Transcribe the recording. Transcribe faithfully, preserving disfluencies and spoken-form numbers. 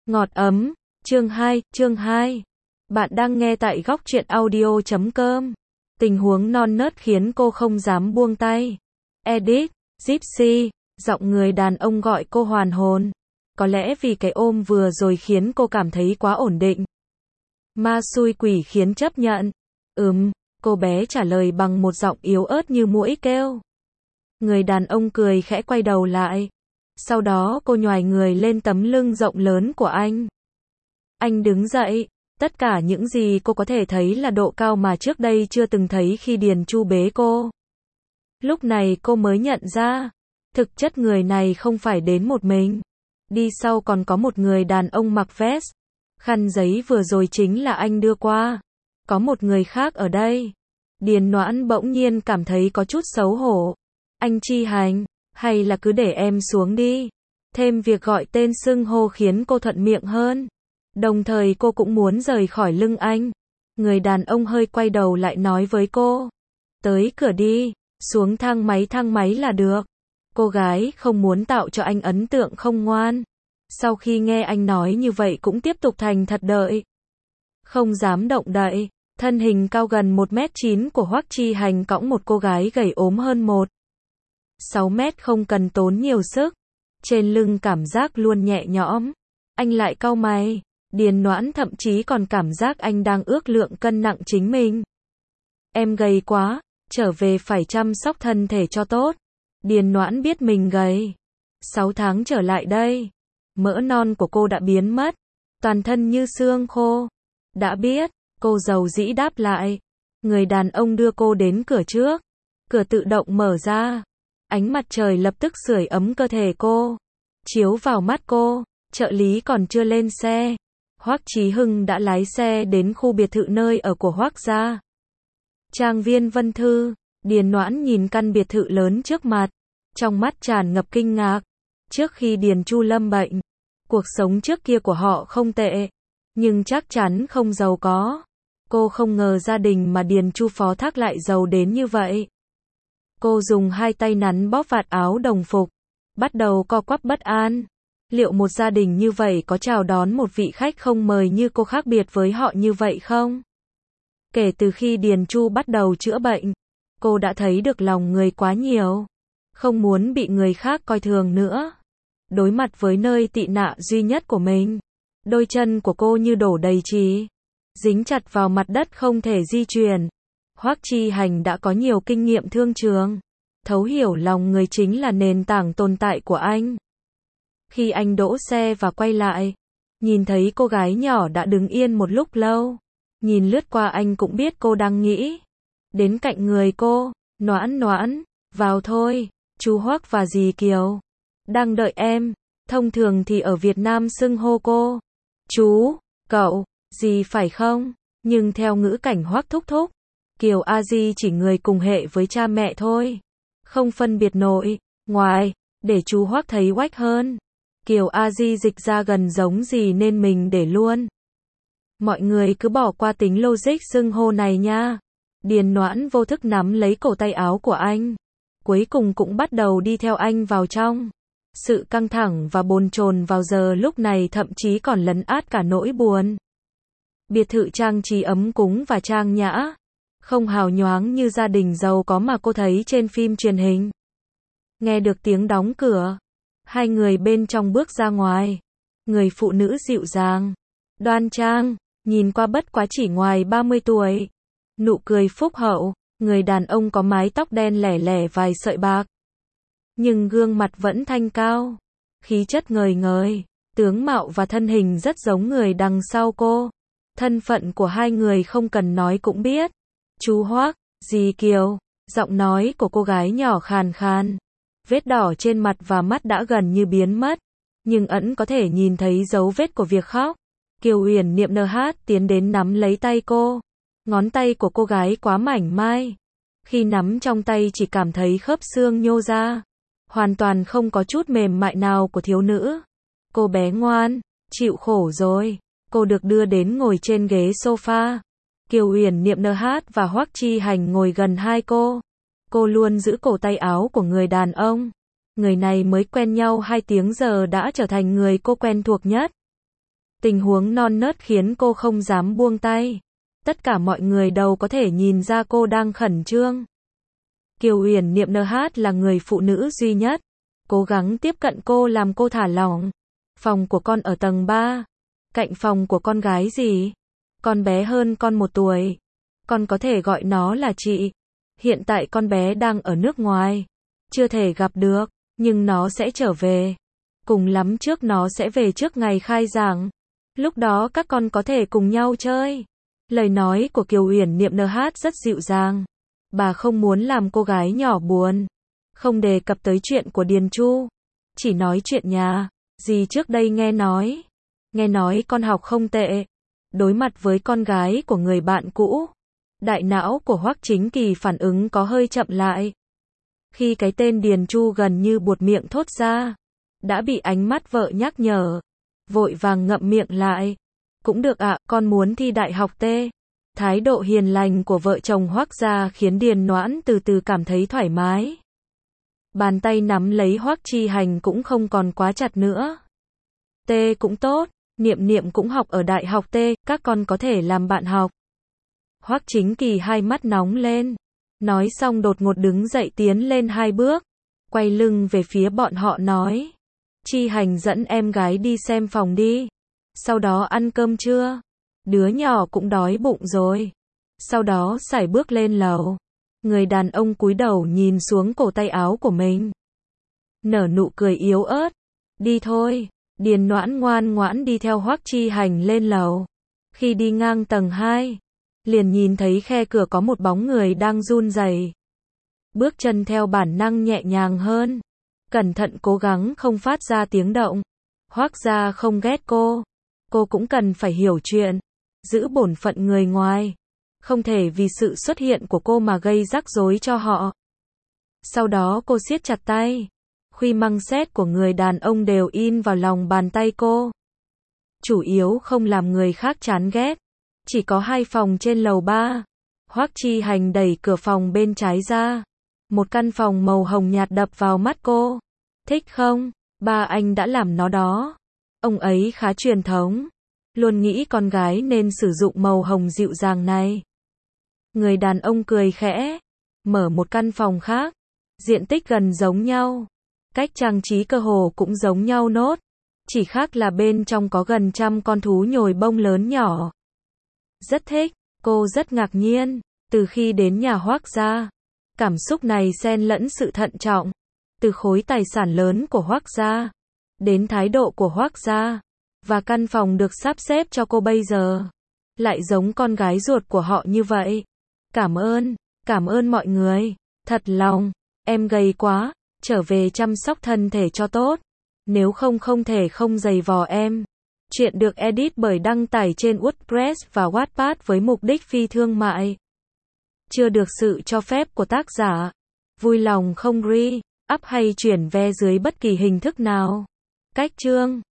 Ngọt ấm, chương hai, chương hai. Bạn đang nghe tại góc truyện audio chấm com. Tình huống non nớt khiến cô không dám buông tay. Edit, Gypsy, giọng người đàn ông gọi cô hoàn hồn. Có lẽ vì cái ôm vừa rồi khiến cô cảm thấy quá ổn định. Ma xui quỷ khiến chấp nhận. Ừm, cô bé trả lời bằng một giọng yếu ớt như muỗi kêu. Người đàn ông cười khẽ quay đầu lại. Sau đó cô nhoài người lên tấm lưng rộng lớn của anh. Anh đứng dậy, tất cả những gì cô có thể thấy là độ cao mà trước đây chưa từng thấy khi Điền Chu bế cô. Lúc này cô mới nhận ra, thực chất người này không phải đến một mình. Đi sau còn có một người đàn ông mặc vest. Khăn giấy vừa rồi chính là anh đưa qua. Có một người khác ở đây. Điền Noãn bỗng nhiên cảm thấy có chút xấu hổ. Anh Chi Hành, hay là cứ để em xuống đi. Thêm việc gọi tên xưng hô khiến cô thuận miệng hơn. Đồng thời cô cũng muốn rời khỏi lưng anh. Người đàn ông hơi quay đầu lại nói với cô. Tới cửa đi, xuống thang máy thang máy là được. Cô gái không muốn tạo cho anh ấn tượng không ngoan. Sau khi nghe anh nói như vậy cũng tiếp tục thành thật đợi. Không dám động đậy, thân hình cao gần một mét chín của Hoắc Chi Hành cõng một cô gái gầy ốm hơn một. sáu mét không cần tốn nhiều sức. Trên lưng cảm giác luôn nhẹ nhõm. Anh lại cau mày. Điền Noãn thậm chí còn cảm giác anh đang ước lượng cân nặng chính mình. Em gầy quá, trở về phải chăm sóc thân thể cho tốt. Điền Noãn biết mình gầy. Sáu tháng trở lại đây, mỡ non của cô đã biến mất. Toàn thân như xương khô. Đã biết, cô dầu dĩ đáp lại. Người đàn ông đưa cô đến cửa trước. Cửa tự động mở ra. Ánh mặt trời lập tức sưởi ấm cơ thể cô. Chiếu vào mắt cô. Trợ lý còn chưa lên xe. Hoắc Chí Hưng đã lái xe đến khu biệt thự nơi ở của Hoắc gia. Trang viên Vân Thư. Điền Noãn nhìn căn biệt thự lớn trước mặt. Trong mắt tràn ngập kinh ngạc. Trước khi Điền Chu lâm bệnh, cuộc sống trước kia của họ không tệ. Nhưng chắc chắn không giàu có. Cô không ngờ gia đình mà Điền Chu phó thác lại giàu đến như vậy. Cô dùng hai tay nắn bóp vạt áo đồng phục. Bắt đầu co quắp bất an. Liệu một gia đình như vậy có chào đón một vị khách không mời như cô khác biệt với họ như vậy không? Kể từ khi Điền Chu bắt đầu chữa bệnh, cô đã thấy được lòng người quá nhiều. Không muốn bị người khác coi thường nữa. Đối mặt với nơi tị nạn duy nhất của mình, đôi chân của cô như đổ đầy trì, dính chặt vào mặt đất không thể di chuyển. Hoắc Chi Hành đã có nhiều kinh nghiệm thương trường. Thấu hiểu lòng người chính là nền tảng tồn tại của anh. Khi anh đỗ xe và quay lại, nhìn thấy cô gái nhỏ đã đứng yên một lúc lâu. Nhìn lướt qua anh cũng biết cô đang nghĩ. Đến cạnh người cô, Noãn Noãn, vào thôi, chú Hoắc và dì Kiều đang đợi em. Thông thường thì ở Việt Nam xưng hô cô chú, cậu, dì phải không? Nhưng theo ngữ cảnh Hoắc thúc thúc, Kiều a di chỉ người cùng hệ với cha mẹ thôi. Không phân biệt nội, ngoài, để chú Hoắc thấy oách hơn. Kiều a di dịch ra gần giống gì nên mình để luôn. Mọi người cứ bỏ qua tính logic xưng hô này nha. Điền Noãn vô thức nắm lấy cổ tay áo của anh. Cuối cùng cũng bắt đầu đi theo anh vào trong. Sự căng thẳng và bồn chồn vào giờ lúc này thậm chí còn lấn át cả nỗi buồn. Biệt thự trang trí ấm cúng và trang nhã. Không hào nhoáng như gia đình giàu có mà cô thấy trên phim truyền hình. Nghe được tiếng đóng cửa. Hai người bên trong bước ra ngoài. Người phụ nữ dịu dàng, đoan trang, nhìn qua bất quá chỉ ngoài ba mươi tuổi. Nụ cười phúc hậu. Người đàn ông có mái tóc đen lẻ lẻ vài sợi bạc. Nhưng gương mặt vẫn thanh cao. Khí chất ngời ngời. Tướng mạo và thân hình rất giống người đằng sau cô. Thân phận của hai người không cần nói cũng biết. Chú Hoắc, dì Kiều. Giọng nói của cô gái nhỏ khàn khàn. Vết đỏ trên mặt và mắt đã gần như biến mất. Nhưng ẩn có thể nhìn thấy dấu vết của việc khóc. Kiều Uyển niệm nờ hát tiến đến nắm lấy tay cô. Ngón tay của cô gái quá mảnh mai. Khi nắm trong tay chỉ cảm thấy khớp xương nhô ra. Hoàn toàn không có chút mềm mại nào của thiếu nữ. Cô bé ngoan, chịu khổ rồi. Cô được đưa đến ngồi trên ghế sofa. Kiều Uyển niệm nờ hát và Hoắc Chi Hành ngồi gần hai cô. Cô luôn giữ cổ tay áo của người đàn ông. Người này mới quen nhau hai tiếng giờ đã trở thành người cô quen thuộc nhất. Tình huống non nớt khiến cô không dám buông tay. Tất cả mọi người đều có thể nhìn ra cô đang khẩn trương. Kiều Uyển Niệm en hát là người phụ nữ duy nhất cố gắng tiếp cận cô làm cô thả lỏng. Phòng của con ở tầng ba. Cạnh phòng của con gái gì? Con bé hơn con một tuổi. Con có thể gọi nó là chị. Hiện tại con bé đang ở nước ngoài. Chưa thể gặp được, nhưng nó sẽ trở về. Cùng lắm trước nó sẽ về trước ngày khai giảng. Lúc đó các con có thể cùng nhau chơi. Lời nói của Kiều Uyển Niệm en hát rất dịu dàng. Bà không muốn làm cô gái nhỏ buồn. Không đề cập tới chuyện của Điền Chu. Chỉ nói chuyện nhà. Dì trước đây nghe nói. Nghe nói con học không tệ. Đối mặt với con gái của người bạn cũ. Đại não của Hoắc Chính Kỳ phản ứng có hơi chậm lại. Khi cái tên Điền Chu gần như buột miệng thốt ra. Đã bị ánh mắt vợ nhắc nhở. Vội vàng ngậm miệng lại. Cũng được ạ, con muốn thi đại học T. Thái độ hiền lành của vợ chồng Hoắc gia khiến Điền Noãn từ từ cảm thấy thoải mái. Bàn tay nắm lấy Hoắc Chi Hành cũng không còn quá chặt nữa. T cũng tốt, Niệm Niệm cũng học ở đại học T, các con có thể làm bạn học. Hoắc Chính Kỳ hai mắt nóng lên. Nói xong đột ngột đứng dậy tiến lên hai bước. Quay lưng về phía bọn họ nói. Chi Hành dẫn em gái đi xem phòng đi. Sau đó ăn cơm trưa. Đứa nhỏ cũng đói bụng rồi. Sau đó sải bước lên lầu. Người đàn ông cúi đầu nhìn xuống cổ tay áo của mình. Nở nụ cười yếu ớt. Đi thôi. Điền Noãn ngoan ngoãn đi theo Hoắc Chi Hành lên lầu. Khi đi ngang tầng hai, liền nhìn thấy khe cửa có một bóng người đang run rẩy. Bước chân theo bản năng nhẹ nhàng hơn. Cẩn thận cố gắng không phát ra tiếng động. Hoắc gia không ghét cô. Cô cũng cần phải hiểu chuyện. Giữ bổn phận người ngoài. Không thể vì sự xuất hiện của cô mà gây rắc rối cho họ. Sau đó cô siết chặt tay. Khuy măng xét của người đàn ông đều in vào lòng bàn tay cô. Chủ yếu không làm người khác chán ghét. Chỉ có hai phòng trên lầu ba. Hoắc Chi Hành đẩy cửa phòng bên trái ra. Một căn phòng màu hồng nhạt đập vào mắt cô. Thích không? Ba anh đã làm nó đó. Ông ấy khá truyền thống. Luôn nghĩ con gái nên sử dụng màu hồng dịu dàng này. Người đàn ông cười khẽ. Mở một căn phòng khác. Diện tích gần giống nhau. Cách trang trí cơ hồ cũng giống nhau nốt. Chỉ khác là bên trong có gần trăm con thú nhồi bông lớn nhỏ. Rất thích. Cô rất ngạc nhiên. Từ khi đến nhà Hoắc gia, cảm xúc này xen lẫn sự thận trọng. Từ khối tài sản lớn của Hoắc gia, đến thái độ của Hoắc gia, và căn phòng được sắp xếp cho cô bây giờ, lại giống con gái ruột của họ như vậy. Cảm ơn, cảm ơn mọi người, thật lòng, em gầy quá, trở về chăm sóc thân thể cho tốt, nếu không không thể không giày vò em. Chuyện được edit bởi đăng tải trên WordPress và Wattpad với mục đích phi thương mại. Chưa được sự cho phép của tác giả. Vui lòng không re, up hay chuyển ve dưới bất kỳ hình thức nào. Cách chương